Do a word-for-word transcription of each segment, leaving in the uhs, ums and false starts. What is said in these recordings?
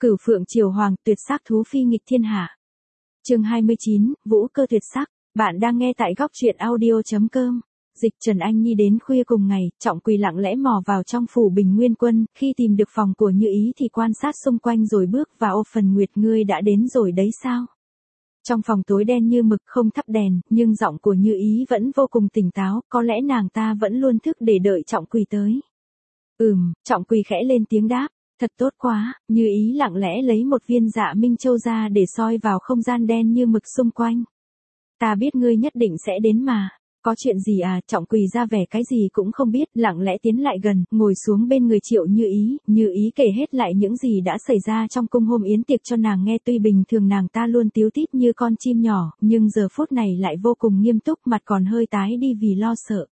Cửu Phượng Triều Hoàng, tuyệt sắc thú phi nghịch thiên hạ. Chương hai mươi chín, Vũ Cơ tuyệt sắc. Bạn đang nghe tại góc truyện audio chấm com. Dịch Trần Anh Nhi đến khuya cùng ngày, Trọng Quỳ lặng lẽ mò vào trong phủ Bình Nguyên Quân, khi tìm được phòng của Như Ý thì quan sát xung quanh rồi bước vào. Ô Phần Nguyệt, ngươi đã đến rồi đấy sao? Trong phòng tối đen như mực không thắp đèn, nhưng giọng của Như Ý vẫn vô cùng tỉnh táo, có lẽ nàng ta vẫn luôn thức để đợi Trọng Quỳ tới. Ừm, Trọng Quỳ khẽ lên tiếng đáp. Thật tốt quá. Như Ý lặng lẽ lấy một viên Dạ Minh Châu ra để soi vào không gian đen như mực xung quanh. Ta biết ngươi nhất định sẽ đến mà. Có chuyện gì à? Trọng Quỳ ra vẻ cái gì cũng không biết, lặng lẽ tiến lại gần, ngồi xuống bên người Triệu Như Ý. Như Ý kể hết lại những gì đã xảy ra trong cung hôm yến tiệc cho nàng nghe. Tuy bình thường nàng ta luôn tíu tít như con chim nhỏ, nhưng giờ phút này lại vô cùng nghiêm túc, mặt còn hơi tái đi vì lo sợ.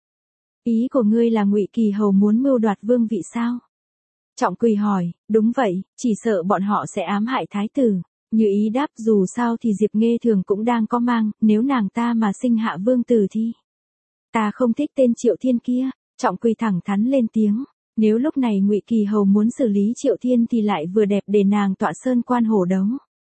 Ý của ngươi là Ngụy Kỳ Hầu muốn mưu đoạt vương vị sao? Trọng Quỳ hỏi. Đúng vậy, chỉ sợ bọn họ sẽ ám hại thái tử. Như Ý đáp, dù sao thì Diệp Nghê Thường cũng đang có mang, nếu nàng ta mà sinh hạ vương tử thì... Ta không thích tên Triệu Thiên kia. Trọng Quỳ thẳng thắn lên tiếng. Nếu lúc này Ngụy Kỳ Hầu muốn xử lý Triệu Thiên thì lại vừa đẹp để nàng tọa sơn quan hổ đấu.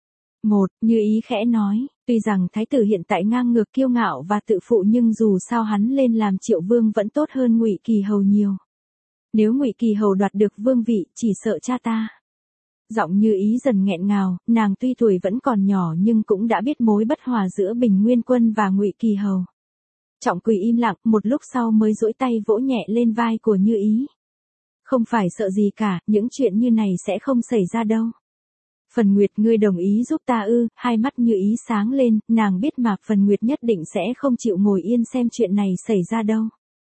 Một, Như Ý khẽ nói, tuy rằng thái tử hiện tại ngang ngược kiêu ngạo và tự phụ nhưng dù sao hắn lên làm Triệu Vương vẫn tốt hơn Ngụy Kỳ Hầu nhiều. Nếu Ngụy Kỳ Hầu đoạt được vương vị, chỉ sợ cha ta. Giọng Như Ý dần nghẹn ngào, nàng tuy tuổi vẫn còn nhỏ nhưng cũng đã biết mối bất hòa giữa Bình Nguyên Quân và Ngụy Kỳ Hầu. Trọng Quỳ im lặng, một lúc sau mới duỗi tay vỗ nhẹ lên vai của Như Ý. Không phải sợ gì cả, những chuyện như này sẽ không xảy ra đâu. Phần Nguyệt, ngươi đồng ý giúp ta ư? Hai mắt Như Ý sáng lên, nàng biết mà Phần Nguyệt nhất định sẽ không chịu ngồi yên xem chuyện này xảy ra đâu.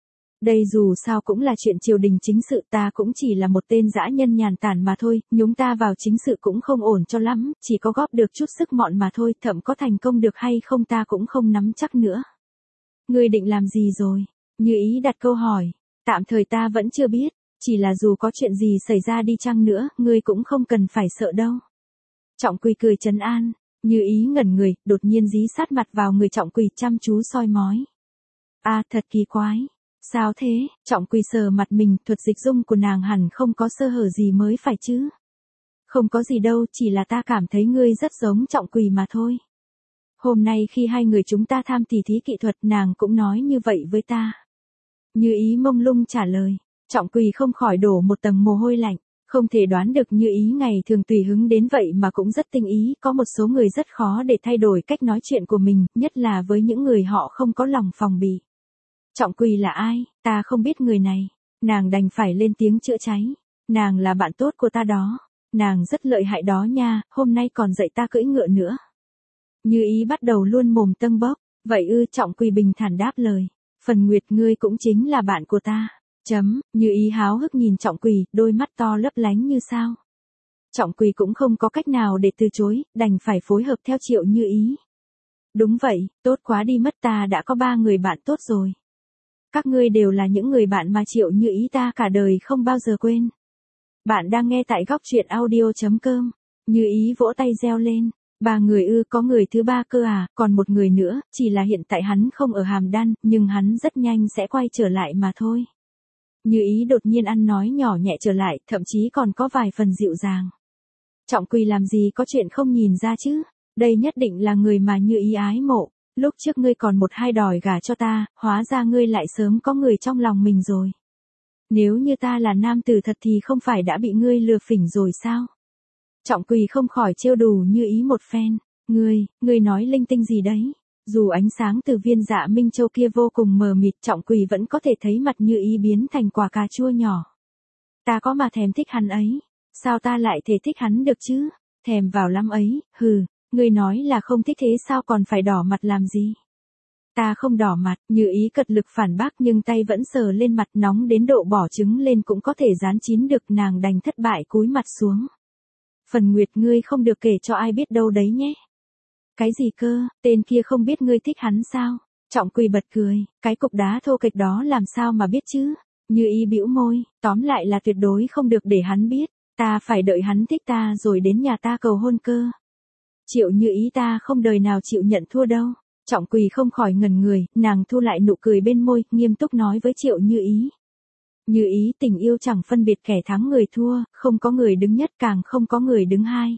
Đây dù sao cũng là chuyện triều đình chính sự, ta cũng chỉ là một tên dã nhân nhàn tản mà thôi, nhúng ta vào chính sự cũng không ổn cho lắm, chỉ có góp được chút sức mọn mà thôi, thậm có thành công được hay không ta cũng không nắm chắc nữa. Ngươi định làm gì rồi? Như Ý đặt câu hỏi. Tạm thời ta vẫn chưa biết, chỉ là dù có chuyện gì xảy ra đi chăng nữa, ngươi cũng không cần phải sợ đâu. Trọng Quỳ cười trấn an. Như Ý ngẩn người, đột nhiên dí sát mặt vào người Trọng Quỳ, chăm chú soi mói. A, à, thật kỳ quái. Sao thế? Trọng Quỳ sờ mặt mình, thuật dịch dung của nàng hẳn không có sơ hở gì mới phải chứ. Không có gì đâu, chỉ là ta cảm thấy ngươi rất giống Trọng Quỳ mà thôi. Hôm nay khi hai người chúng ta tham tỉ thí kỹ thuật, nàng cũng nói như vậy với ta. Như Ý mông lung trả lời. Trọng Quỳ không khỏi đổ một tầng mồ hôi lạnh. Không thể đoán được Như Ý ngày thường tùy hứng đến vậy mà cũng rất tinh ý, có một số người rất khó để thay đổi cách nói chuyện của mình, nhất là với những người họ không có lòng phòng bị. Trọng Quỳ là ai? Ta không biết người này. Nàng đành phải lên tiếng chữa cháy. Nàng là bạn tốt của ta đó. Nàng rất lợi hại đó nha, hôm nay còn dạy ta cưỡi ngựa nữa. Như Ý bắt đầu luôn mồm tâng bốc. Vậy ư? Trọng Quỳ bình thản đáp lời. Phần Nguyệt, ngươi cũng chính là bạn của ta. Chấm. Như Ý háo hức nhìn Trọng Quỳ, đôi mắt to lấp lánh như sao. Trọng Quỳ cũng không có cách nào để từ chối, đành phải phối hợp theo Triệu Như Ý. Đúng vậy, tốt quá đi mất, ta đã có ba người bạn tốt rồi. Các ngươi đều là những người bạn mà Triệu Như Ý ta cả đời không bao giờ quên. Bạn đang nghe tại góc truyện audio chấm com. Như Ý vỗ tay reo lên. Ba người ư? Có người thứ ba cơ à? Còn một người nữa, chỉ là hiện tại hắn không ở Hàm Đan, nhưng hắn rất nhanh sẽ quay trở lại mà thôi. Như Ý đột nhiên ăn nói nhỏ nhẹ trở lại, thậm chí còn có vài phần dịu dàng. Trọng Quỳ làm gì có chuyện không nhìn ra chứ? Đây nhất định là người mà Như Ý ái mộ. Lúc trước ngươi còn một hai đòi gả cho ta, hóa ra ngươi lại sớm có người trong lòng mình rồi. Nếu như ta là nam tử thật thì không phải đã bị ngươi lừa phỉnh rồi sao? Trọng Quỳ không khỏi trêu đùa Như Ý một phen. Ngươi, ngươi nói linh tinh gì đấy? Dù ánh sáng từ viên Dạ Minh Châu kia vô cùng mờ mịt, Trọng Quỳ vẫn có thể thấy mặt Như Ý biến thành quả cà chua nhỏ. Ta có mà thèm thích hắn ấy. Sao ta lại thể thích hắn được chứ? Thèm vào lắm ấy, hừ. Ngươi nói là không thích thế sao còn phải đỏ mặt làm gì? Ta không đỏ mặt. Như Ý cật lực phản bác nhưng tay vẫn sờ lên mặt, nóng đến độ bỏ trứng lên cũng có thể rán chín được, nàng đành thất bại cúi mặt xuống. Phần Nguyệt, ngươi không được kể cho ai biết đâu đấy nhé. Cái gì cơ? Tên kia không biết ngươi thích hắn sao? Trọng Quỳ bật cười. Cái cục đá thô kệch đó làm sao mà biết chứ? Như Ý bĩu môi. Tóm lại là tuyệt đối không được để hắn biết. Ta phải đợi hắn thích ta rồi đến nhà ta cầu hôn cơ. Triệu Như Ý ta không đời nào chịu nhận thua đâu. Trọng Quỳ không khỏi ngẩn người, nàng thu lại nụ cười bên môi, nghiêm túc nói với Triệu Như Ý. Như ý tình yêu chẳng phân biệt kẻ thắng người thua, không có người đứng nhất càng không có người đứng hai.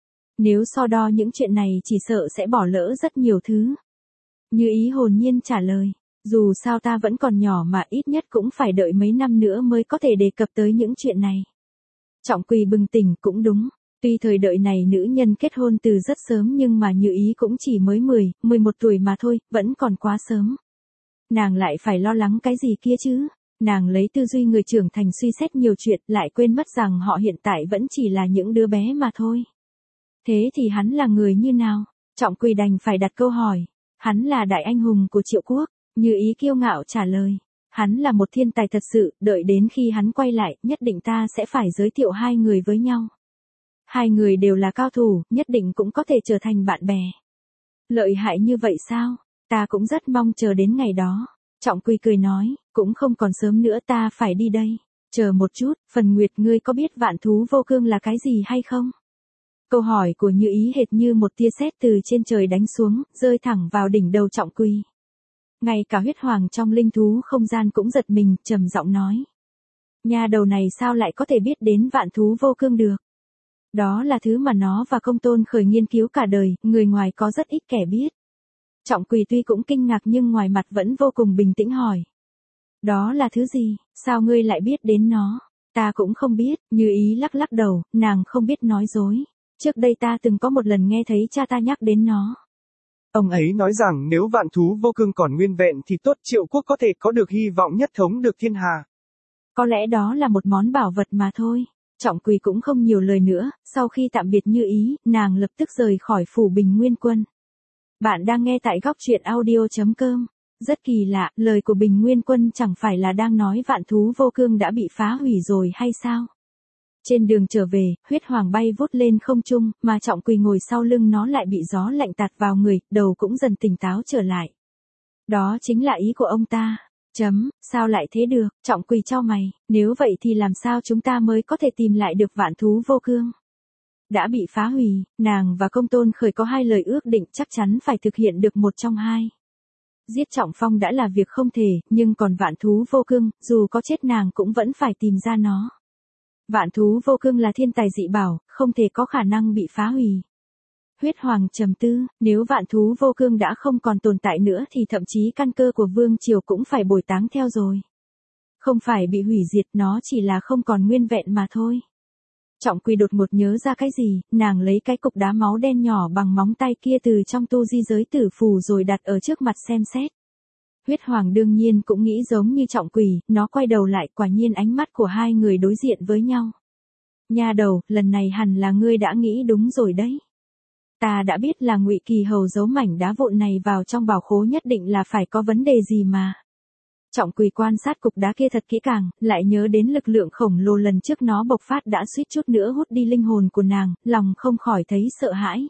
Nếu so đo những chuyện này chỉ sợ sẽ bỏ lỡ rất nhiều thứ. Như ý hồn nhiên trả lời, dù sao ta vẫn còn nhỏ mà ít nhất cũng phải đợi mấy năm nữa mới có thể đề cập tới những chuyện này. Trọng Quỳ bừng tỉnh, cũng đúng. Tuy thời đợi này nữ nhân kết hôn từ rất sớm nhưng mà Như ý cũng chỉ mới mười, mười một tuổi mà thôi, vẫn còn quá sớm. Nàng lại phải lo lắng cái gì kia chứ? Nàng lấy tư duy người trưởng thành suy xét nhiều chuyện, lại quên mất rằng họ hiện tại vẫn chỉ là những đứa bé mà thôi. Thế thì hắn là người như nào? Trọng Quỳ đành phải đặt câu hỏi. Hắn là đại anh hùng của Triệu Quốc. Như ý kiêu ngạo trả lời. Hắn là một thiên tài thật sự, đợi đến khi hắn quay lại, nhất định ta sẽ phải giới thiệu hai người với nhau. Hai người đều là cao thủ, nhất định cũng có thể trở thành bạn bè. Lợi hại như vậy sao? Ta cũng rất mong chờ đến ngày đó. Trọng Quỳ cười nói, cũng không còn sớm nữa, ta phải đi đây. Chờ một chút, Phần Nguyệt, ngươi có biết Vạn Thú Vô Cương là cái gì hay không? Câu hỏi của Như ý hệt như một tia sét từ trên trời đánh xuống, rơi thẳng vào đỉnh đầu Trọng Quỳ. Ngay cả Huyết Hoàng trong linh thú không gian cũng giật mình, trầm giọng nói. Nha đầu này sao lại có thể biết đến Vạn Thú Vô Cương được? Đó là thứ mà nó và Công Tôn Khởi nghiên cứu cả đời, người ngoài có rất ít kẻ biết. Trọng Quỳ tuy cũng kinh ngạc nhưng ngoài mặt vẫn vô cùng bình tĩnh hỏi. Đó là thứ gì, sao ngươi lại biết đến nó? Ta cũng không biết. Như ý lắc lắc đầu, nàng không biết nói dối. Trước đây ta từng có một lần nghe thấy cha ta nhắc đến nó. Ông ấy nói rằng nếu Vạn Thú Vô Cương còn nguyên vẹn thì tốt, Triệu Quốc có thể có được hy vọng nhất thống được thiên hà. Có lẽ đó là một món bảo vật mà thôi. Trọng Quỳ cũng không nhiều lời nữa, sau khi tạm biệt Như ý, nàng lập tức rời khỏi phủ Bình Nguyên Quân. Bạn đang nghe tại góc truyện audio chấm com. Rất kỳ lạ, lời của Bình Nguyên Quân chẳng phải là đang nói Vạn Thú Vô Cương đã bị phá hủy rồi hay sao? Trên đường trở về, Huyết Hoàng bay vút lên không trung, mà Trọng Quỳ ngồi sau lưng nó lại bị gió lạnh tạt vào người, đầu cũng dần tỉnh táo trở lại. Đó chính là ý của ông ta. Chấm, sao lại thế được? Trọng Quỳ chau mày, nếu vậy thì làm sao chúng ta mới có thể tìm lại được Vạn Thú Vô Cương? Đã bị phá hủy, nàng và Công Tôn Khởi có hai lời ước định chắc chắn phải thực hiện được một trong hai. Giết Trọng Phong đã là việc không thể, nhưng còn Vạn Thú Vô Cương, dù có chết nàng cũng vẫn phải tìm ra nó. Vạn Thú Vô Cương là thiên tài dị bảo, không thể có khả năng bị phá hủy. Huyết Hoàng trầm tư, nếu Vạn Thú Vô Cương đã không còn tồn tại nữa thì thậm chí căn cơ của Vương Triều cũng phải bồi táng theo rồi. Không phải bị hủy diệt, nó chỉ là không còn nguyên vẹn mà thôi. Trọng Quỳ đột ngột nhớ ra cái gì, nàng lấy cái cục đá máu đen nhỏ bằng móng tay kia từ trong tu di giới tử phù rồi đặt ở trước mặt xem xét. Huyết Hoàng đương nhiên cũng nghĩ giống như Trọng Quỳ, nó quay đầu lại, quả nhiên ánh mắt của hai người đối diện với nhau. Nha đầu, lần này hẳn là ngươi đã nghĩ đúng rồi đấy. Ta đã biết là Ngụy Kỳ Hầu giấu mảnh đá vụn này vào trong bảo khố nhất định là phải có vấn đề gì mà. Trọng Quỳ quan sát cục đá kia thật kỹ càng, lại nhớ đến lực lượng khổng lồ lần trước nó bộc phát đã suýt chút nữa hút đi linh hồn của nàng, lòng không khỏi thấy sợ hãi.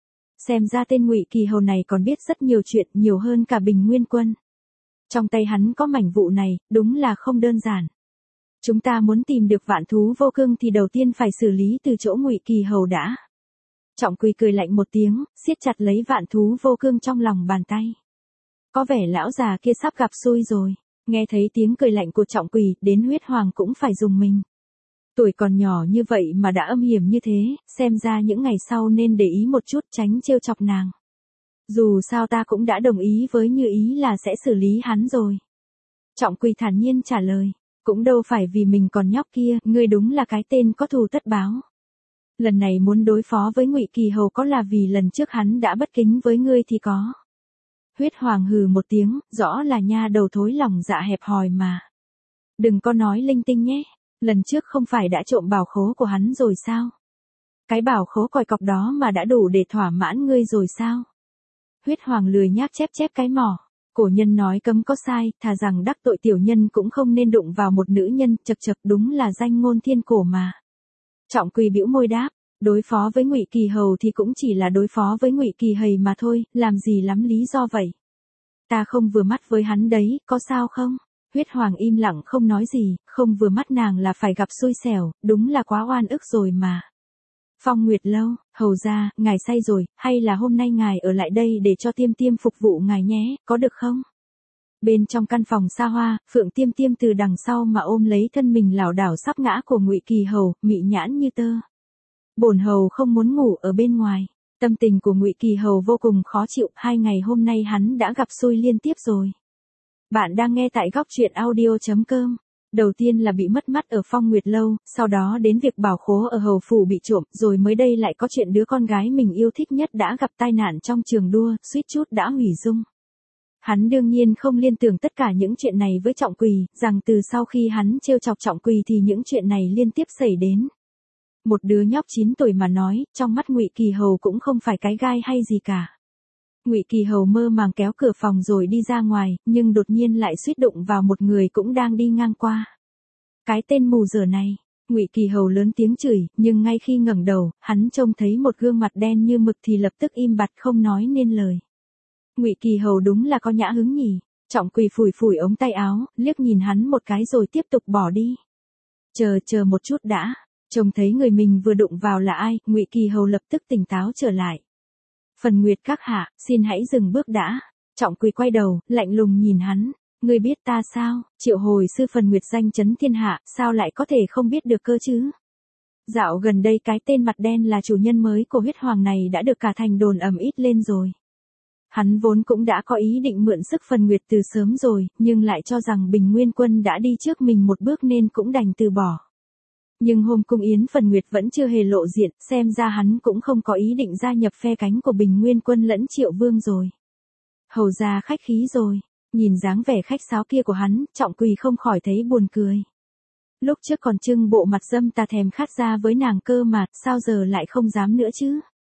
Xem ra tên Ngụy Kỳ Hầu này còn biết rất nhiều chuyện, nhiều hơn cả Bình Nguyên Quân. Trong tay hắn có mảnh vụ này, đúng là không đơn giản. Chúng ta muốn tìm được Vạn Thú Vô Cương thì đầu tiên phải xử lý từ chỗ Ngụy Kỳ Hầu đã. Trọng Quỳ cười lạnh một tiếng, siết chặt lấy Vạn Thú Vô Cương trong lòng bàn tay. Có vẻ lão già kia sắp gặp xui rồi. Nghe thấy tiếng cười lạnh của Trọng Quỳ, đến Huyết Hoàng cũng phải dùng mình. Tuổi còn nhỏ như vậy mà đã âm hiểm như thế, xem ra những ngày sau nên để ý một chút, tránh trêu chọc nàng. Dù sao ta cũng đã đồng ý với Như ý là sẽ xử lý hắn rồi. Trọng Quỳ thản nhiên trả lời, cũng đâu phải vì mình còn nhóc kia, ngươi đúng là cái tên có thù tất báo. Lần này muốn đối phó với Ngụy Kỳ Hầu có là vì lần trước hắn đã bất kính với ngươi thì có. Huyết Hoàng hừ một tiếng, rõ là nha đầu thối lòng dạ hẹp hòi mà. Đừng có nói linh tinh nhé, lần trước không phải đã trộm bảo khố của hắn rồi sao? Cái bảo khố còi cọc đó mà đã đủ để thỏa mãn ngươi rồi sao? Huyết Hoàng lười nhác chép chép cái mỏ. Cổ nhân nói cấm có sai, thà rằng đắc tội tiểu nhân cũng không nên đụng vào một nữ nhân, chật chật đúng là danh ngôn thiên cổ mà. Trọng Quỳ bĩu môi đáp, đối phó với Ngụy Kỳ Hầu thì cũng chỉ là đối phó với Ngụy Kỳ Hầy mà thôi, làm gì lắm lý do vậy. Ta không vừa mắt với hắn đấy, có sao không? Huyết Hoàng im lặng không nói gì, không vừa mắt nàng là phải gặp xui xẻo, đúng là quá oan ức rồi mà. Phong Nguyệt Lâu, hầu ra, ngài say rồi, hay là hôm nay ngài ở lại đây để cho Tiêm Tiêm phục vụ ngài nhé, có được không? Bên trong căn phòng xa hoa, Phượng Tiêm Tiêm từ đằng sau mà ôm lấy thân mình lảo đảo sắp ngã của Ngụy Kỳ Hầu, mị nhãn như tơ. Bổn hầu không muốn ngủ ở bên ngoài. Tâm tình của Ngụy Kỳ Hầu vô cùng khó chịu, hai ngày hôm nay hắn đã gặp xui liên tiếp rồi. Bạn đang nghe tại góc truyện audio chấm com. Đầu tiên là bị mất mắt ở Phong Nguyệt Lâu, sau đó đến việc bảo khố ở hầu phủ bị trộm, rồi mới đây lại có chuyện đứa con gái mình yêu thích nhất đã gặp tai nạn trong trường đua, suýt chút đã hủy dung. Hắn đương nhiên không liên tưởng tất cả những chuyện này với Trọng Quỳ, rằng từ sau khi hắn trêu chọc Trọng Quỳ thì những chuyện này liên tiếp xảy đến. Một đứa nhóc chín tuổi mà nói, trong mắt Ngụy Kỳ Hầu cũng không phải cái gai hay gì cả. Ngụy Kỳ Hầu mơ màng kéo cửa phòng rồi đi ra ngoài, nhưng đột nhiên lại suýt đụng vào một người cũng đang đi ngang qua. Cái tên mù dở này, Ngụy Kỳ Hầu lớn tiếng chửi, nhưng ngay khi ngẩng đầu, hắn trông thấy một gương mặt đen như mực thì lập tức im bặt không nói nên lời. Ngụy Kỳ Hầu đúng là có nhã hứng nhỉ. Trọng Quỳ phủi phủi ống tay áo, liếc nhìn hắn một cái rồi tiếp tục bỏ đi. Chờ chờ một chút đã. Trông thấy người mình vừa đụng vào là ai, Ngụy Kỳ Hầu lập tức tỉnh táo trở lại. Phần Nguyệt các hạ, xin hãy dừng bước đã. Trọng Quỳ quay đầu, lạnh lùng nhìn hắn. Ngươi biết ta sao? Triệu hồi sư Phần Nguyệt danh chấn thiên hạ, sao lại có thể không biết được cơ chứ? Dạo gần đây cái tên mặt đen là chủ nhân mới của huyết hoàng này đã được cả thành đồn ầm ĩ lên rồi. Hắn vốn cũng đã có ý định mượn sức Phần Nguyệt từ sớm rồi, nhưng lại cho rằng Bình Nguyên Quân đã đi trước mình một bước nên cũng đành từ bỏ. Nhưng hôm cung yến Phần Nguyệt vẫn chưa hề lộ diện, xem ra hắn cũng không có ý định gia nhập phe cánh của Bình Nguyên Quân lẫn Triệu Vương rồi. Hầu ra khách khí rồi, nhìn dáng vẻ khách sáo kia của hắn, Trọng Quỳ không khỏi thấy buồn cười. Lúc trước còn trưng bộ mặt dâm tà thèm khát ra với nàng cơ mà, sao giờ lại không dám nữa chứ?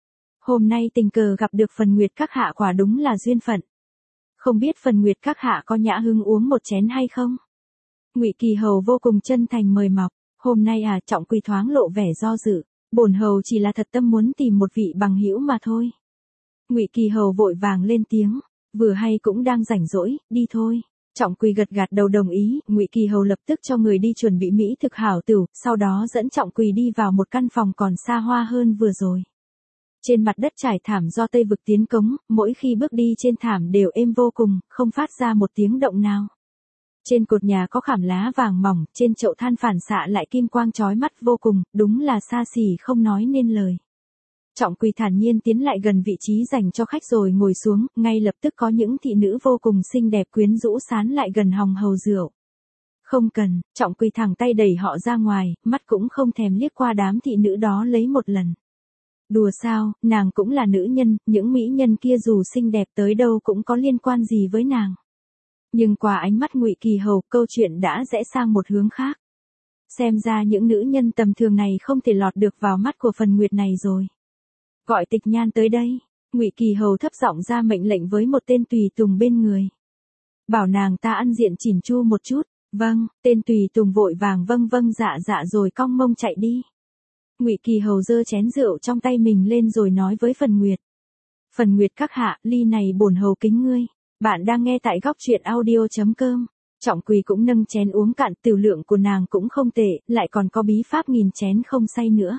Hôm nay tình cờ gặp được Phần Nguyệt các hạ quả đúng là duyên phận. Không biết Phần Nguyệt các hạ có nhã hứng uống một chén hay không? Ngụy Kỳ Hầu vô cùng chân thành mời mọc. Hôm nay à, Trọng Quỳ thoáng lộ vẻ do dự, bổn hầu chỉ là thật tâm muốn tìm một vị bằng hữu mà thôi. Ngụy Kỳ Hầu vội vàng lên tiếng, vừa hay cũng đang rảnh rỗi, đi thôi. Trọng Quỳ gật gật đầu đồng ý, Ngụy Kỳ Hầu lập tức cho người đi chuẩn bị mỹ thực hảo tửu, sau đó dẫn Trọng Quỳ đi vào một căn phòng còn xa hoa hơn vừa rồi. Trên mặt đất trải thảm do Tây Vực tiến cống, mỗi khi bước đi trên thảm đều êm vô cùng, không phát ra một tiếng động nào. Trên cột nhà có khảm lá vàng mỏng, trên chậu than phản xạ lại kim quang chói mắt vô cùng, đúng là xa xỉ không nói nên lời. Trọng Quỳ thản nhiên tiến lại gần vị trí dành cho khách rồi ngồi xuống, ngay lập tức có những thị nữ vô cùng xinh đẹp quyến rũ sán lại gần hòng hầu rượu. Không cần, Trọng Quỳ thẳng tay đẩy họ ra ngoài, mắt cũng không thèm liếc qua đám thị nữ đó lấy một lần. Đùa sao, nàng cũng là nữ nhân, những mỹ nhân kia dù xinh đẹp tới đâu cũng có liên quan gì với nàng. Nhưng qua ánh mắt Ngụy Kỳ Hầu, câu chuyện đã rẽ sang một hướng khác. Xem ra những nữ nhân tầm thường này không thể lọt được vào mắt của Phần Nguyệt này rồi. Gọi Tịch Nhan tới đây. Ngụy Kỳ Hầu thấp giọng ra mệnh lệnh với một tên tùy tùng bên người. Bảo nàng ta ăn diện chỉn chu một chút. Vâng, tên tùy tùng vội vàng vâng vâng dạ dạ rồi cong mông chạy đi. Ngụy Kỳ Hầu giơ chén rượu trong tay mình lên rồi nói với Phần Nguyệt. Phần Nguyệt các hạ, ly này bổn hầu kính ngươi. Bạn đang nghe tại góc truyện audio chấm com. Trọng Quỳ cũng nâng chén uống cạn, tiểu lượng của nàng cũng không tệ, lại còn có bí pháp nghìn chén không say nữa.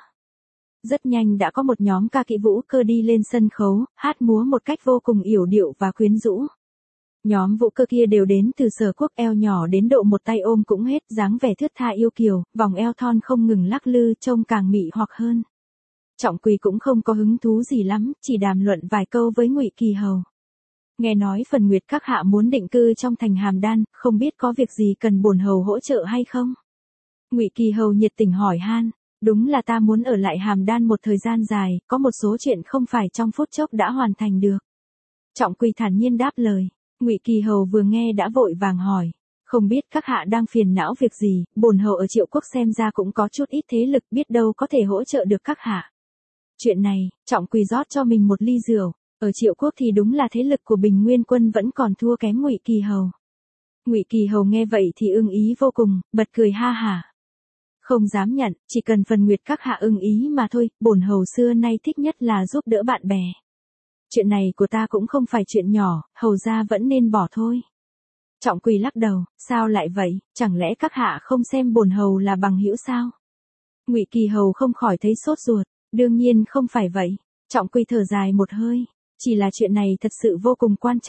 Rất nhanh đã có một nhóm ca kỹ vũ cơ đi lên sân khấu, hát múa một cách vô cùng yểu điệu và quyến rũ. Nhóm vũ cơ kia đều đến từ Sở Quốc, eo nhỏ đến độ một tay ôm cũng hết, dáng vẻ thướt tha yêu kiều, vòng eo thon không ngừng lắc lư trông càng mị hoặc hơn. Trọng Quỳ cũng không có hứng thú gì lắm, chỉ đàm luận vài câu với Ngụy Kỳ Hầu. Nghe nói Phần Nguyệt các hạ muốn định cư trong thành Hàm Đan, không biết có việc gì cần bổn hầu hỗ trợ hay không? Ngụy Kỳ Hầu nhiệt tình hỏi han, đúng là ta muốn ở lại Hàm Đan một thời gian dài, có một số chuyện không phải trong phút chốc đã hoàn thành được. Trọng Quỳ thản nhiên đáp lời. Ngụy Kỳ Hầu vừa nghe đã vội vàng hỏi, không biết các hạ đang phiền não việc gì, bổn hầu ở Triệu Quốc xem ra cũng có chút ít thế lực, biết đâu có thể hỗ trợ được các hạ. Chuyện này, Trọng Quỳ rót cho mình một ly rượu. Ở Triệu Quốc thì đúng là thế lực của Bình Nguyên Quân vẫn còn thua kém Ngụy Kỳ Hầu. Ngụy Kỳ Hầu nghe vậy thì ưng ý vô cùng, bật cười ha hả. Không dám nhận, chỉ cần Phần Nguyệt các hạ ưng ý mà thôi, bổn hầu xưa nay thích nhất là giúp đỡ bạn bè. Chuyện này của ta cũng không phải chuyện nhỏ, hầu ra vẫn nên bỏ thôi. Trọng Quỳ lắc đầu, sao lại vậy, chẳng lẽ các hạ không xem bổn hầu là bằng hữu sao? Ngụy Kỳ Hầu không khỏi thấy sốt ruột, đương nhiên không phải vậy. Trọng Quỳ thở dài một hơi. Chỉ là chuyện này thật sự vô cùng quan trọng.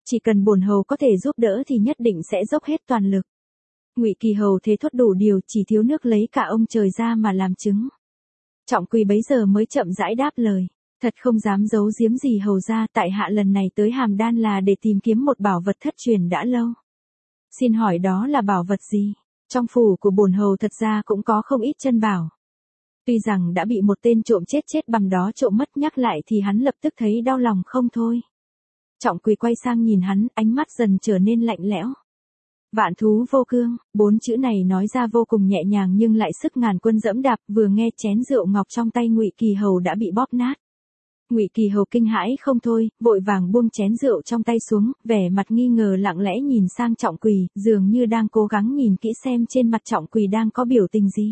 Chỉ cần bổn hầu có thể giúp đỡ thì nhất định sẽ dốc hết toàn lực. Ngụy Kỳ Hầu thế thốt đủ điều, chỉ thiếu nước lấy cả ông trời ra mà làm chứng. Trọng Quỳ bấy giờ mới chậm rãi đáp lời. Thật không dám giấu giếm gì hầu ra, tại hạ lần này tới Hàm Đan là để tìm kiếm một bảo vật thất truyền đã lâu. Xin hỏi đó là bảo vật gì? Trong phủ của bổn hầu thật ra cũng có không ít chân bảo. Tuy rằng đã bị một tên trộm chết chết bằng đó trộm mất, nhắc lại thì hắn lập tức thấy đau lòng không thôi. Trọng Quỳ quay sang nhìn hắn, ánh mắt dần trở nên lạnh lẽo. Vạn thú vô cương, bốn chữ này nói ra vô cùng nhẹ nhàng nhưng lại sức ngàn quân dẫm đạp, vừa nghe chén rượu ngọc trong tay Ngụy Kỳ Hầu đã bị bóp nát. Ngụy Kỳ Hầu kinh hãi không thôi, vội vàng buông chén rượu trong tay xuống, vẻ mặt nghi ngờ lặng lẽ nhìn sang Trọng Quỳ, dường như đang cố gắng nhìn kỹ xem trên mặt Trọng Quỳ đang có biểu tình gì.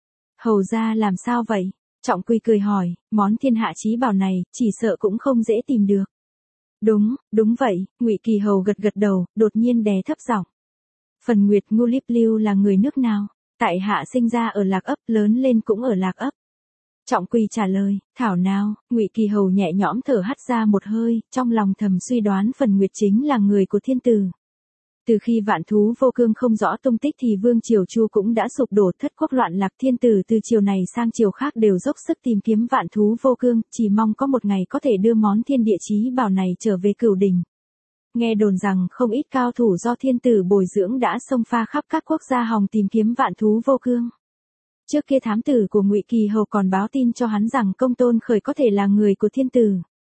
Hầu ra làm sao vậy? Trọng Quỳ cười hỏi, món thiên hạ chí bảo này, chỉ sợ cũng không dễ tìm được. Đúng, đúng vậy, Ngụy Kỳ Hầu gật gật đầu, đột nhiên đè thấp giọng. Phần Nguyệt Ngưu Líp Lưu là người nước nào? Tại hạ sinh ra ở Lạc Ấp, lớn lên cũng ở Lạc Ấp. Trọng Quỳ trả lời, thảo nào, Ngụy Kỳ Hầu nhẹ nhõm thở hắt ra một hơi, trong lòng thầm suy đoán Phần Nguyệt chính là người của thiên tử. Từ khi vạn thú vô cương không rõ tung tích thì vương triều Chu cũng đã sụp đổ, thất quốc loạn lạc, thiên tử từ chiều này sang chiều khác đều dốc sức tìm kiếm vạn thú vô cương, chỉ mong có một ngày có thể đưa món thiên địa chí bảo này trở về Cửu Đình. Nghe đồn rằng không ít cao thủ do thiên tử bồi dưỡng đã xông pha khắp các quốc gia hòng tìm kiếm vạn thú vô cương. Trước kia thám tử của Ngụy Kỳ Hầu còn báo tin cho hắn rằng Công Tôn Khởi có thể là người của thiên tử.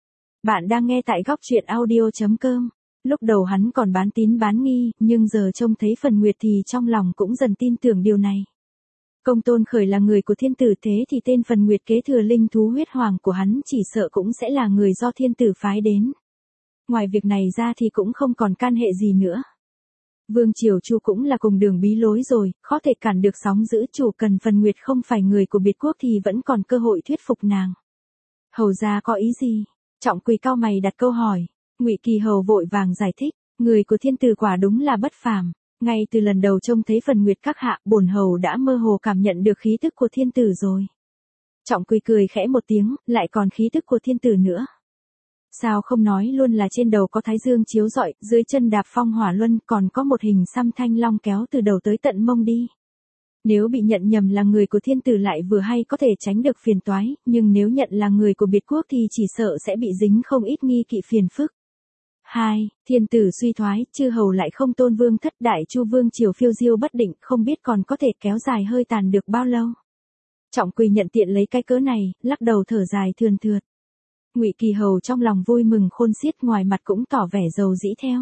Bạn đang nghe tại góc truyện audio chấm com. Lúc đầu hắn còn bán tín bán nghi, nhưng giờ trông thấy Phần Nguyệt thì trong lòng cũng dần tin tưởng điều này. Công Tôn Khởi là người của thiên tử, thế thì tên Phần Nguyệt kế thừa linh thú huyết hoàng của hắn chỉ sợ cũng sẽ là người do thiên tử phái đến. Ngoài việc này ra thì cũng không còn can hệ gì nữa. Vương triều Chu cũng là cùng đường bí lối rồi, khó thể cản được sóng dữ, chủ cần Phần Nguyệt không phải người của biệt quốc thì vẫn còn cơ hội thuyết phục nàng. Hầu ra có ý gì? Trọng Quỳ cau mày đặt câu hỏi. Ngụy Kỳ Hầu vội vàng giải thích, người của thiên tử quả đúng là bất phàm. Ngay từ lần đầu trông thấy Phần Nguyệt các hạ, bổn hầu đã mơ hồ cảm nhận được khí tức của thiên tử rồi. Trọng Quỳ cười khẽ một tiếng, lại còn khí tức của thiên tử nữa. Sao không nói luôn là trên đầu có thái dương chiếu rọi, dưới chân đạp phong hỏa luân, còn có một hình xăm thanh long kéo từ đầu tới tận mông đi. Nếu bị nhận nhầm là người của thiên tử lại vừa hay có thể tránh được phiền toái, nhưng nếu nhận là người của biệt quốc thì chỉ sợ sẽ bị dính không ít nghi kỵ phiền phức. hai. Thiên tử suy thoái, chư hầu lại không tôn vương thất, đại Chu vương triều phiêu diêu bất định, không biết còn có thể kéo dài hơi tàn được bao lâu. Trọng Quỳ nhận tiện lấy cái cớ này, lắc đầu thở dài thườn thượt. Ngụy Kỳ Hầu trong lòng vui mừng khôn xiết, ngoài mặt cũng tỏ vẻ dầu dĩ theo.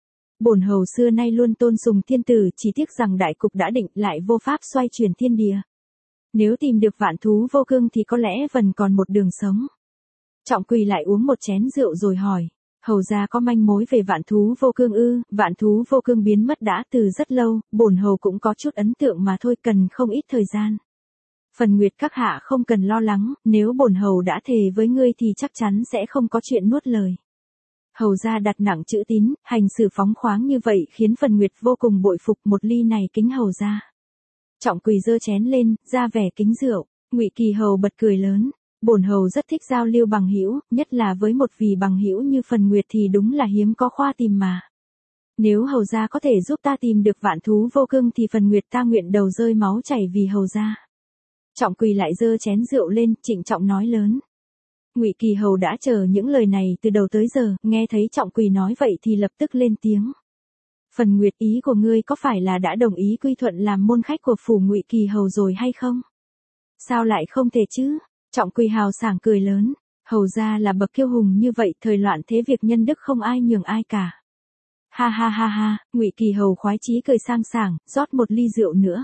Bổn hầu xưa nay luôn tôn sùng thiên tử, chỉ tiếc rằng đại cục đã định lại vô pháp xoay chuyển thiên địa. Nếu tìm được vạn thú vô cương thì có lẽ vẫn còn một đường sống. Trọng Quỳ lại uống một chén rượu rồi hỏi, hầu ra có manh mối về vạn thú vô cương ư? Vạn thú vô cương biến mất đã từ rất lâu, bổn hầu cũng có chút ấn tượng mà thôi, cần không ít thời gian. Phần Nguyệt các hạ không cần lo lắng, nếu bổn hầu đã thề với ngươi thì chắc chắn sẽ không có chuyện nuốt lời. Hầu ra đặt nặng chữ tín, hành xử phóng khoáng như vậy khiến Phần Nguyệt vô cùng bội phục, một ly này kính hầu ra. Trọng Quỳ giơ chén lên, ra vẻ kính rượu. Ngụy Kỳ Hầu bật cười lớn. Bổn hầu rất thích giao lưu bằng hữu, nhất là với một vị bằng hữu như Phần Nguyệt thì đúng là hiếm có khoa tìm mà. Nếu hầu gia có thể giúp ta tìm được vạn thú vô cương thì Phần Nguyệt ta nguyện đầu rơi máu chảy vì hầu gia. Trọng Quỳ lại giơ chén rượu lên, trịnh trọng nói lớn. Ngụy Kỳ Hầu đã chờ những lời này từ đầu tới giờ, nghe thấy Trọng Quỳ nói vậy thì lập tức lên tiếng. Phần Nguyệt, ý của ngươi có phải là đã đồng ý quy thuận làm môn khách của phủ Ngụy Kỳ Hầu rồi hay không? Sao lại không thể chứ? Trọng Quỳ hào sảng cười lớn. Hầu gia là bậc kiêu hùng như vậy, thời loạn thế việc nhân đức không ai nhường ai cả. Ha ha ha ha, Ngụy Kỳ Hầu khoái chí cười sang sảng, rót một ly rượu nữa.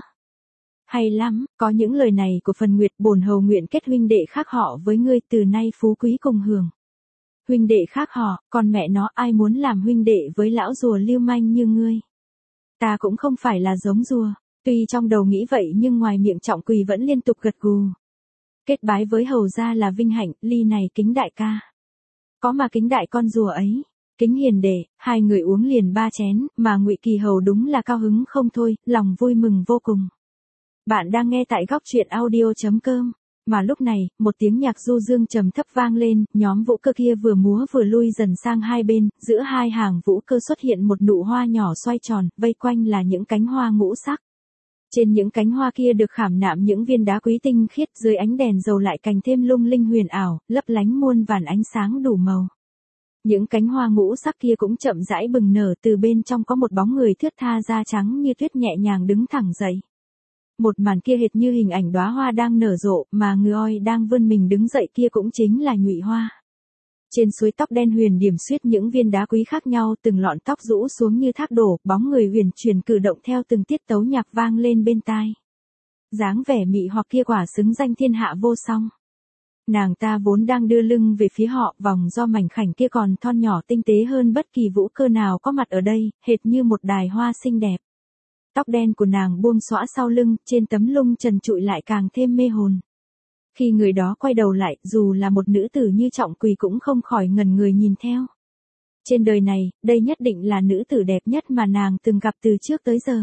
Hay lắm, có những lời này của Phần Nguyệt, bổn hầu nguyện kết huynh đệ khác họ với ngươi, từ nay phú quý cùng hưởng. Huynh đệ khác họ, còn mẹ nó ai muốn làm huynh đệ với lão rùa lưu manh như ngươi? Ta cũng không phải là giống rùa. Tuy trong đầu nghĩ vậy nhưng ngoài miệng Trọng Quỳ vẫn liên tục gật gù. Kết bái với hầu gia là vinh hạnh, ly này kính đại ca. Có mà kính đại con rùa ấy. Kính hiền đệ, hai người uống liền ba chén, mà Ngụy Kỳ Hầu đúng là cao hứng không thôi, lòng vui mừng vô cùng. Bạn đang nghe tại góc truyện audio chấm com. Mà lúc này, một tiếng nhạc du dương trầm thấp vang lên, nhóm vũ cơ kia vừa múa vừa lui dần sang hai bên, giữa hai hàng vũ cơ xuất hiện một nụ hoa nhỏ xoay tròn, vây quanh là những cánh hoa ngũ sắc. Trên những cánh hoa kia được khảm nạm những viên đá quý tinh khiết, dưới ánh đèn dầu lại càng thêm lung linh huyền ảo, lấp lánh muôn vàn ánh sáng đủ màu. Những cánh hoa ngũ sắc kia cũng chậm rãi bừng nở, từ bên trong có một bóng người thướt tha da trắng như tuyết nhẹ nhàng đứng thẳng dậy. Một màn kia hệt như hình ảnh đóa hoa đang nở rộ, mà người oi đang vươn mình đứng dậy kia cũng chính là Nhụy Hoa. Trên suối tóc đen huyền điểm xuyết những viên đá quý khác nhau, từng lọn tóc rũ xuống như thác đổ, bóng người huyền chuyển cử động theo từng tiết tấu nhạc vang lên bên tai. Dáng vẻ mị hoặc kia quả xứng danh thiên hạ vô song. Nàng ta vốn đang đưa lưng về phía họ, vòng do mảnh khảnh kia còn thon nhỏ tinh tế hơn bất kỳ vũ cơ nào có mặt ở đây, hệt như một đài hoa xinh đẹp. Tóc đen của nàng buông xõa sau lưng, trên tấm lưng trần trụi lại càng thêm mê hồn. Khi người đó quay đầu lại, dù là một nữ tử như Trọng Quỳ cũng không khỏi ngẩn người nhìn theo. Trên đời này, đây nhất định là nữ tử đẹp nhất mà nàng từng gặp từ trước tới giờ.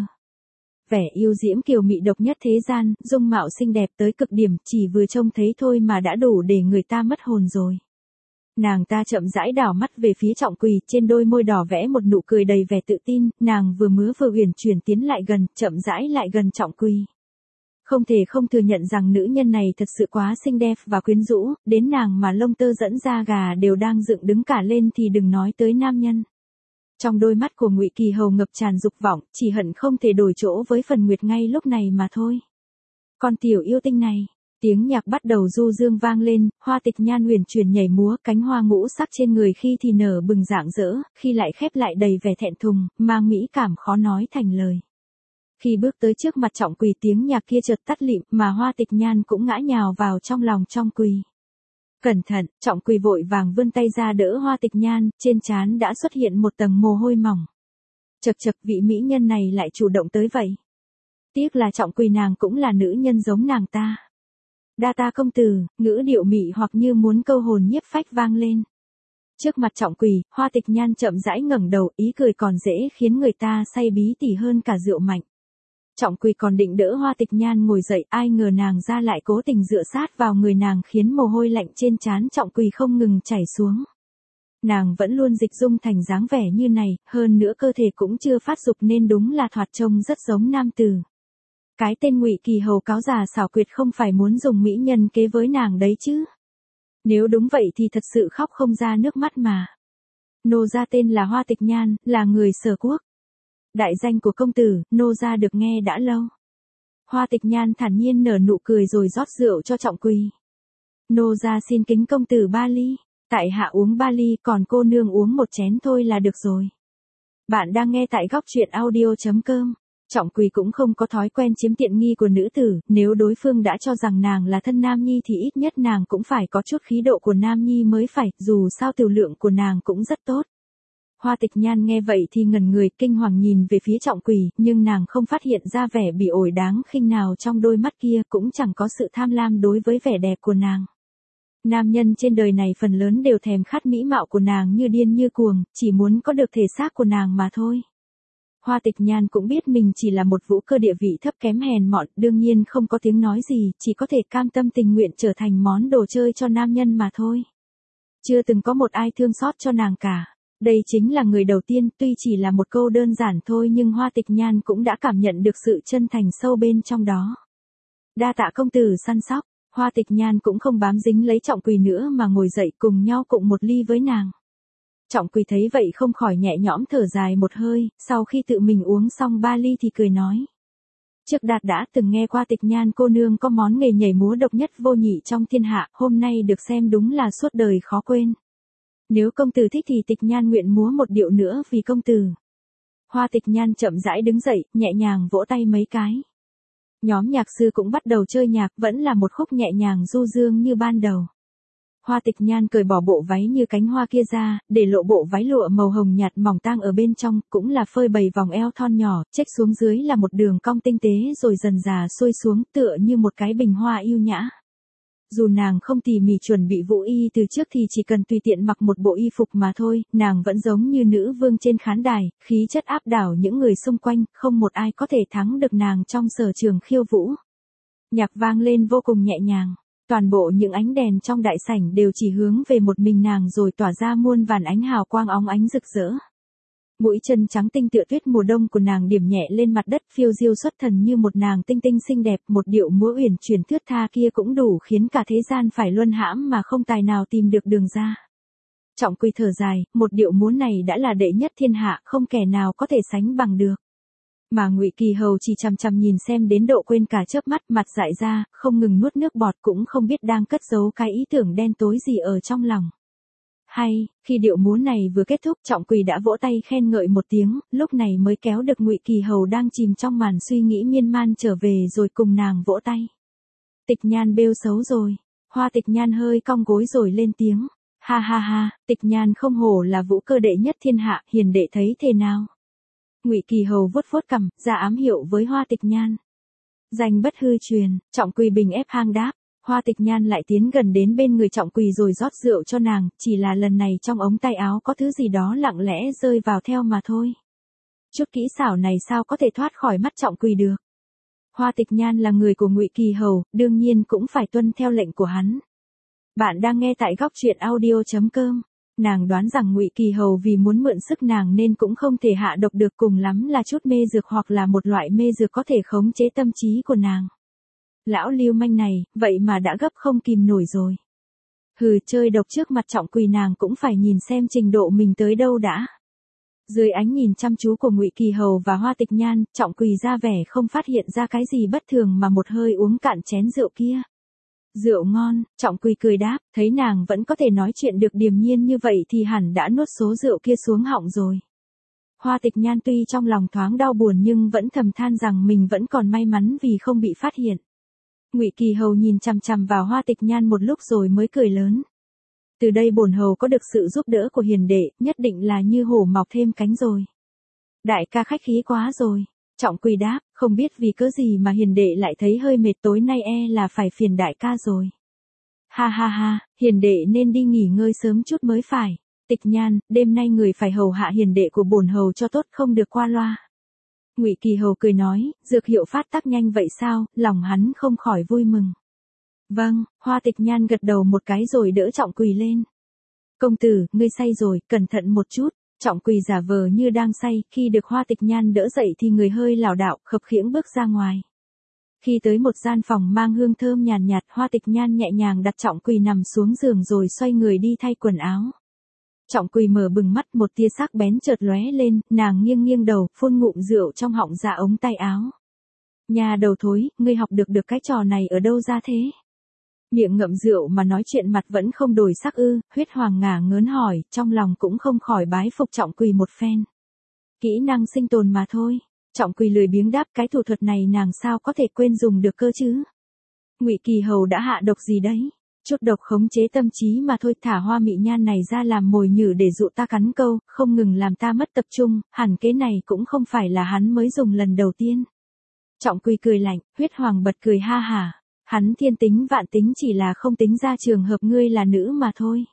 Vẻ yêu diễm kiều mị độc nhất thế gian, dung mạo xinh đẹp tới cực điểm, chỉ vừa trông thấy thôi mà đã đủ để người ta mất hồn rồi. Nàng ta chậm rãi đảo mắt về phía Trọng Quỳ, trên đôi môi đỏ vẽ một nụ cười đầy vẻ tự tin, nàng vừa mứa vừa uyển chuyển tiến lại gần, chậm rãi lại gần Trọng Quỳ. Không thể không thừa nhận rằng nữ nhân này thật sự quá xinh đẹp và quyến rũ, đến nàng mà lông tơ dẫn da gà đều đang dựng đứng cả lên thì đừng nói tới nam nhân. Trong đôi mắt của Ngụy Kỳ Hầu ngập tràn dục vọng, chỉ hận không thể đổi chỗ với Phần Nguyệt ngay lúc này mà thôi. Con tiểu yêu tinh này, tiếng nhạc bắt đầu du dương vang lên, Hoa Tịch Nhan huyền chuyển nhảy múa, cánh hoa ngũ sắc trên người khi thì nở bừng rạng rỡ, khi lại khép lại đầy vẻ thẹn thùng, mang mỹ cảm khó nói thành lời. Khi bước tới trước mặt Trọng Quỳ, tiếng nhạc kia chợt tắt lịm, mà Hoa Tịch Nhan cũng ngã nhào vào trong lòng Trọng Quỳ. Cẩn thận, Trọng Quỳ vội vàng vươn tay ra đỡ Hoa Tịch Nhan, trên trán đã xuất hiện một tầng mồ hôi mỏng. Chậc chậc, vị mỹ nhân này lại chủ động tới vậy. Tiếc là Trọng Quỳ nàng cũng là nữ nhân giống nàng ta. Đa ta công tử, ngữ điệu mị hoặc như muốn câu hồn nhiếp phách vang lên. Trước mặt Trọng Quỳ, Hoa Tịch Nhan chậm rãi ngẩng đầu, ý cười còn dễ khiến người ta say bí tỉ hơn cả rượu mạnh. Trọng Quỳ còn định đỡ Hoa Tịch Nhan ngồi dậy, ai ngờ nàng ra lại cố tình dựa sát vào người nàng khiến mồ hôi lạnh trên trán Trọng Quỳ không ngừng chảy xuống. Nàng vẫn luôn dịch dung thành dáng vẻ như này, hơn nữa cơ thể cũng chưa phát dục nên đúng là thoạt trông rất giống nam tử. Cái tên Ngụy Kỳ Hầu cáo già xảo quyệt không phải muốn dùng mỹ nhân kế với nàng đấy chứ. Nếu đúng vậy thì thật sự khóc không ra nước mắt mà. Nô gia tên là Hoa Tịch Nhan, là người Sở Quốc. Đại danh của công tử, nô gia được nghe đã lâu. Hoa Tịch Nhan thản nhiên nở nụ cười rồi rót rượu cho Trọng Quỳ. Nô gia xin kính công tử ba ly, tại hạ uống ba ly, còn cô nương uống một chén thôi là được rồi. Bạn đang nghe tại góc truyện audio chấm com. Trọng Quỳ cũng không có thói quen chiếm tiện nghi của nữ tử, nếu đối phương đã cho rằng nàng là thân nam nhi thì ít nhất nàng cũng phải có chút khí độ của nam nhi mới phải, dù sao tiểu lượng của nàng cũng rất tốt. Hoa Tịch Nhan nghe vậy thì ngẩn người, kinh hoàng nhìn về phía Trọng Quỳ, nhưng nàng không phát hiện ra vẻ bị ổi đáng khinh nào trong đôi mắt kia, cũng chẳng có sự tham lam đối với vẻ đẹp của nàng. Nam nhân trên đời này phần lớn đều thèm khát mỹ mạo của nàng như điên như cuồng, chỉ muốn có được thể xác của nàng mà thôi. Hoa Tịch Nhan cũng biết mình chỉ là một vũ cơ địa vị thấp kém hèn mọn, đương nhiên không có tiếng nói gì, chỉ có thể cam tâm tình nguyện trở thành món đồ chơi cho nam nhân mà thôi. Chưa từng có một ai thương xót cho nàng cả. Đây chính là người đầu tiên, tuy chỉ là một câu đơn giản thôi nhưng Hoa Tịch Nhan cũng đã cảm nhận được sự chân thành sâu bên trong đó. Đa tạ công tử săn sóc, Hoa Tịch Nhan cũng không bám dính lấy Trọng Quỳ nữa mà ngồi dậy cùng nhau cụng một ly với nàng. Trọng Quỳ thấy vậy không khỏi nhẹ nhõm thở dài một hơi, sau khi tự mình uống xong ba ly thì cười nói. Trước Đạt đã từng nghe qua Tịch Nhan cô nương có món nghề nhảy múa độc nhất vô nhị trong thiên hạ, hôm nay được xem đúng là suốt đời khó quên. Nếu công tử thích thì Tịch Nhan nguyện múa một điệu nữa vì công tử. Hoa Tịch Nhan chậm rãi đứng dậy, nhẹ nhàng vỗ tay mấy cái. Nhóm nhạc sư cũng bắt đầu chơi nhạc, vẫn là một khúc nhẹ nhàng du dương như ban đầu. Hoa Tịch Nhan cởi bỏ bộ váy như cánh hoa kia ra, để lộ bộ váy lụa màu hồng nhạt mỏng tang ở bên trong, cũng là phơi bày vòng eo thon nhỏ, chếch xuống dưới là một đường cong tinh tế rồi dần dà xuôi xuống tựa như một cái bình hoa yêu nhã. Dù nàng không tỉ mỉ chuẩn bị vũ y từ trước thì chỉ cần tùy tiện mặc một bộ y phục mà thôi, nàng vẫn giống như nữ vương trên khán đài, khí chất áp đảo những người xung quanh, không một ai có thể thắng được nàng trong sở trường khiêu vũ. Nhạc vang lên vô cùng nhẹ nhàng. Toàn bộ những ánh đèn trong đại sảnh đều chỉ hướng về một mình nàng rồi tỏa ra muôn vàn ánh hào quang óng ánh rực rỡ. Mũi chân trắng tinh tựa tuyết mùa đông của nàng điểm nhẹ lên mặt đất phiêu diêu xuất thần như một nàng tinh tinh xinh đẹp, một điệu múa uyển chuyển thướt tha kia cũng đủ khiến cả thế gian phải luân hãm mà không tài nào tìm được đường ra. Trọng Quỳ thở dài, một điệu múa này đã là đệ nhất thiên hạ, không kẻ nào có thể sánh bằng được. Mà Ngụy Kỳ Hầu chỉ chằm chằm nhìn xem đến độ quên cả chớp mắt, mặt dại ra, không ngừng nuốt nước bọt, cũng không biết đang cất giấu cái ý tưởng đen tối gì ở trong lòng. Hay, khi điệu múa này vừa kết thúc, Trọng Quỳ đã vỗ tay khen ngợi một tiếng, lúc này mới kéo được Ngụy Kỳ Hầu đang chìm trong màn suy nghĩ miên man trở về rồi cùng nàng vỗ tay. Tịch Nhan bêu xấu rồi. Hoa Tịch Nhan hơi cong gối rồi lên tiếng. Ha ha ha, Tịch Nhan không hổ là vũ cơ đệ nhất thiên hạ, hiền đệ thấy thế nào? Ngụy Kỳ Hầu vuốt vuốt cằm, ra ám hiệu với Hoa Tịch Nhan. Danh bất hư truyền, Trọng Quỳ bình ép hang đáp. Hoa Tịch Nhan lại tiến gần đến bên người Trọng Quỳ rồi rót rượu cho nàng, chỉ là lần này trong ống tay áo có thứ gì đó lặng lẽ rơi vào theo mà thôi. Chút kỹ xảo này sao có thể thoát khỏi mắt Trọng Quỳ được. Hoa Tịch Nhan là người của Ngụy Kỳ Hầu, đương nhiên cũng phải tuân theo lệnh của hắn. Bạn đang nghe tại góc truyện audio chấm com. Nàng đoán rằng Ngụy Kỳ Hầu vì muốn mượn sức nàng nên cũng không thể hạ độc được, cùng lắm là chút mê dược hoặc là một loại mê dược có thể khống chế tâm trí của nàng. Lão lưu manh này, vậy mà đã gấp không kìm nổi rồi. Hừ, chơi độc trước mặt Trọng Quỳ nàng cũng phải nhìn xem trình độ mình tới đâu đã. Dưới ánh nhìn chăm chú của Ngụy Kỳ Hầu và Hoa Tịch Nhan, Trọng Quỳ ra vẻ không phát hiện ra cái gì bất thường mà một hơi uống cạn chén rượu kia. Rượu ngon, Trọng Quỳ cười đáp, thấy nàng vẫn có thể nói chuyện được điềm nhiên như vậy thì hẳn đã nuốt số rượu kia xuống họng rồi. Hoa Tịch Nhan tuy trong lòng thoáng đau buồn nhưng vẫn thầm than rằng mình vẫn còn may mắn vì không bị phát hiện. Ngụy Kỳ Hầu nhìn chằm chằm vào Hoa Tịch Nhan một lúc rồi mới cười lớn. Từ đây bổn hầu có được sự giúp đỡ của hiền đệ, nhất định là như hổ mọc thêm cánh rồi. Đại ca khách khí quá rồi. Trọng Quỳ đáp, không biết vì cớ gì mà hiền đệ lại thấy hơi mệt, tối nay e là phải phiền đại ca rồi. Ha ha ha, hiền đệ nên đi nghỉ ngơi sớm chút mới phải. Tịch Nhan, đêm nay người phải hầu hạ hiền đệ của bổn hầu cho tốt, không được qua loa. Ngụy Kỳ Hầu cười nói, dược hiệu phát tác nhanh vậy sao, lòng hắn không khỏi vui mừng. Vâng, Hoa Tịch Nhan gật đầu một cái rồi đỡ Trọng Quỳ lên. Công tử, ngươi say rồi, cẩn thận một chút. Trọng Quỳ giả vờ như đang say, khi được Hoa Tịch Nhan đỡ dậy thì người hơi lảo đảo, khập khiễng bước ra ngoài. Khi tới một gian phòng mang hương thơm nhàn nhạt, Hoa Tịch Nhan nhẹ nhàng đặt Trọng Quỳ nằm xuống giường rồi xoay người đi thay quần áo. Trọng Quỳ mở bừng mắt, một tia sắc bén chợt lóe lên, nàng nghiêng nghiêng đầu, phun ngụm rượu trong họng ra ống tay áo. Nhà đầu thối, ngươi học được được cái trò này ở đâu ra thế? Miệng ngậm rượu mà nói chuyện, mặt vẫn không đổi sắc ư? Huyết Hoàng ngả ngớn hỏi, trong lòng cũng không khỏi bái phục Trọng Quỳ một phen. Kỹ năng sinh tồn mà thôi. Trọng Quỳ lười biếng đáp, cái thủ thuật này nàng sao có thể quên dùng được cơ chứ? Ngụy Kỳ Hầu đã hạ độc gì đấy? Chút độc khống chế tâm trí mà thôi, thả Hoa Mị Nhan này ra làm mồi nhử để dụ ta cắn câu, không ngừng làm ta mất tập trung, hẳn kế này cũng không phải là hắn mới dùng lần đầu tiên. Trọng Quỳ cười lạnh, Huyết Hoàng bật cười ha hả. Hắn thiên tính vạn tính, chỉ là không tính ra trường hợp ngươi là nữ mà thôi.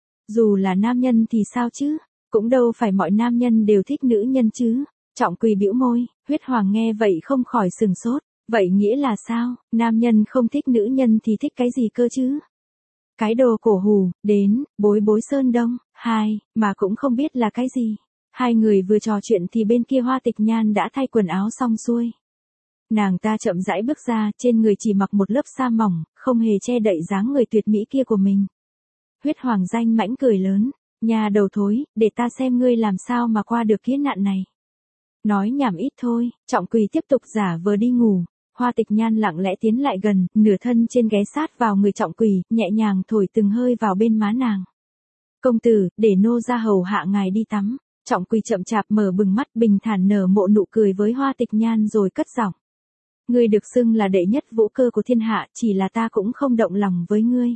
Dù là nam nhân thì sao chứ? Cũng đâu phải mọi nam nhân đều thích nữ nhân chứ. Trọng Quỳ bĩu môi, Huyết Hoàng nghe vậy không khỏi sừng sốt. Vậy nghĩa là sao? Nam nhân không thích nữ nhân thì thích cái gì cơ chứ? Cái đồ cổ hủ, đến, bối bối sơn đông, hai, mà cũng không biết là cái gì. Hai người vừa trò chuyện thì bên kia Hoa Tịch Nhan đã thay quần áo xong xuôi. Nàng ta chậm rãi bước ra, trên người chỉ mặc một lớp sa mỏng, không hề che đậy dáng người tuyệt mỹ kia của mình. Huyết Hoàng danh mãnh cười lớn, nhà đầu thối, để ta xem ngươi làm sao mà qua được kiếp nạn này. Nói nhảm ít thôi, Trọng Quỳ tiếp tục giả vờ đi ngủ. Hoa Tịch Nhan lặng lẽ tiến lại gần, nửa thân trên ghé sát vào người Trọng Quỳ, nhẹ nhàng thổi từng hơi vào bên má nàng. Công tử, để nô ra hầu hạ ngài đi tắm. Trọng Quỳ chậm chạp mở bừng mắt, bình thản nở mộ nụ cười với Hoa Tịch Nhan rồi cất giọng. Ngươi được xưng là đệ nhất vũ cơ của thiên hạ, chỉ là ta cũng không động lòng với ngươi.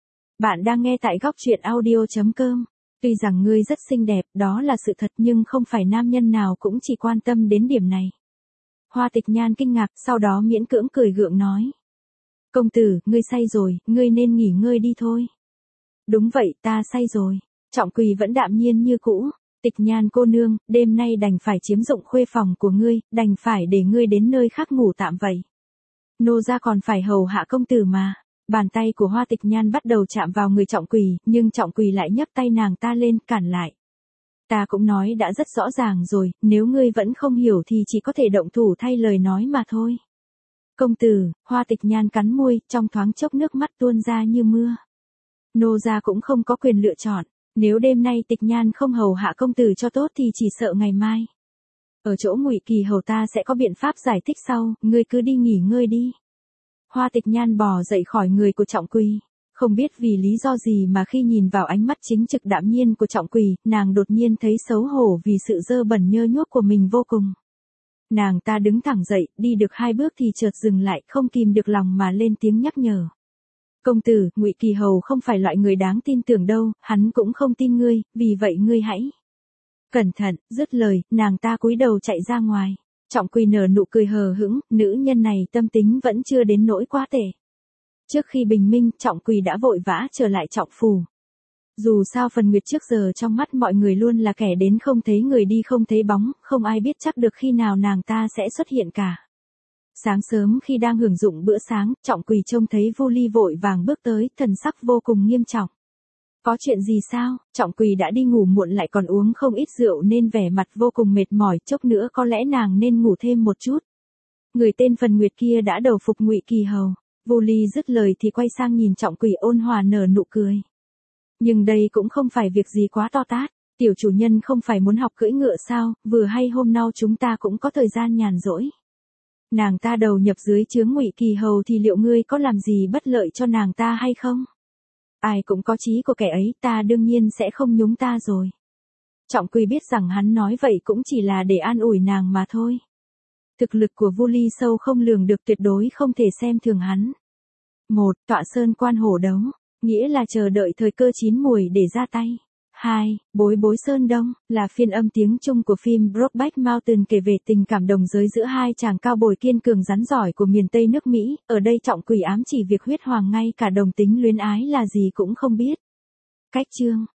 Bạn đang nghe tại góc truyện audio chấm com. Tuy rằng ngươi rất xinh đẹp, đó là sự thật, nhưng không phải nam nhân nào cũng chỉ quan tâm đến điểm này. Hoa Tịch Nhan kinh ngạc, sau đó miễn cưỡng cười gượng nói. Công tử, ngươi say rồi, ngươi nên nghỉ ngơi đi thôi. Đúng vậy, ta say rồi. Trọng Quỳ vẫn đạm nhiên như cũ. Tịch Nhan cô nương, đêm nay đành phải chiếm dụng khuê phòng của ngươi, đành phải để ngươi đến nơi khác ngủ tạm vậy. Nô gia còn phải hầu hạ công tử mà. Bàn tay của Hoa Tịch Nhan bắt đầu chạm vào người Trọng Quỳ, nhưng Trọng Quỳ lại nhấc tay nàng ta lên, cản lại. Ta cũng nói đã rất rõ ràng rồi, nếu ngươi vẫn không hiểu thì chỉ có thể động thủ thay lời nói mà thôi. Công tử, Hoa Tịch Nhan cắn môi, trong thoáng chốc nước mắt tuôn ra như mưa. Nô gia cũng không có quyền lựa chọn, nếu đêm nay Tịch Nhan không hầu hạ công tử cho tốt thì chỉ sợ ngày mai. Ở chỗ Ngụy Kỳ Hầu ta sẽ có biện pháp giải thích sau, ngươi cứ đi nghỉ ngơi đi. Hoa Tịch Nhan bò dậy khỏi người của Trọng Quỳ. Không biết vì lý do gì mà khi nhìn vào ánh mắt chính trực đạm nhiên của Trọng Quỳ, nàng đột nhiên thấy xấu hổ vì sự dơ bẩn nhơ nhuốc của mình vô cùng. Nàng ta đứng thẳng dậy, đi được hai bước thì chợt dừng lại, không kìm được lòng mà lên tiếng nhắc nhở. Công tử, Ngụy Kỳ Hầu không phải loại người đáng tin tưởng đâu, hắn cũng không tin ngươi, vì vậy ngươi hãy cẩn thận. Dứt lời, nàng ta cúi đầu chạy ra ngoài. Trọng Quỳ nở nụ cười hờ hững, nữ nhân này tâm tính vẫn chưa đến nỗi quá tệ. Trước khi bình minh, Trọng Quỳ đã vội vã trở lại Trọng phủ. Dù sao Phần Nguyệt trước giờ trong mắt mọi người luôn là kẻ đến không thấy người đi không thấy bóng, không ai biết chắc được khi nào nàng ta sẽ xuất hiện cả. Sáng sớm khi đang hưởng dụng bữa sáng, Trọng Quỳ trông thấy Vu Ly vội vàng bước tới, thần sắc vô cùng nghiêm trọng. Có chuyện gì sao? Trọng Quỳ đã đi ngủ muộn lại còn uống không ít rượu nên vẻ mặt vô cùng mệt mỏi, chốc nữa có lẽ nàng nên ngủ thêm một chút. Người tên Phần Nguyệt kia đã đầu phục Ngụy Kỳ Hầu. Vu Ly dứt lời thì quay sang nhìn Trọng Quỳ ôn hòa nở nụ cười. Nhưng đây cũng không phải việc gì quá to tát, tiểu chủ nhân không phải muốn học cưỡi ngựa sao, vừa hay hôm nay chúng ta cũng có thời gian nhàn rỗi. Nàng ta đầu nhập dưới trướng Ngụy Kỳ Hầu thì liệu ngươi có làm gì bất lợi cho nàng ta hay không? Ai cũng có chí của kẻ ấy, ta đương nhiên sẽ không nhúng ta rồi. Trọng Quỳ biết rằng hắn nói vậy cũng chỉ là để an ủi nàng mà thôi. Thực lực của Vu Ly sâu không lường được, tuyệt đối không thể xem thường hắn. Một, tọa sơn quan hổ đấu, nghĩa là chờ đợi thời cơ chín muồi để ra tay. Hai, bối bối sơn đông, là phiên âm tiếng Trung của phim Brokeback Mountain kể về tình cảm đồng giới giữa hai chàng cao bồi kiên cường rắn giỏi của miền Tây nước Mỹ. Ở đây Trọng Quỳ ám chỉ việc huyết hoàng ngay cả đồng tính luyến ái là gì cũng không biết. Cách chương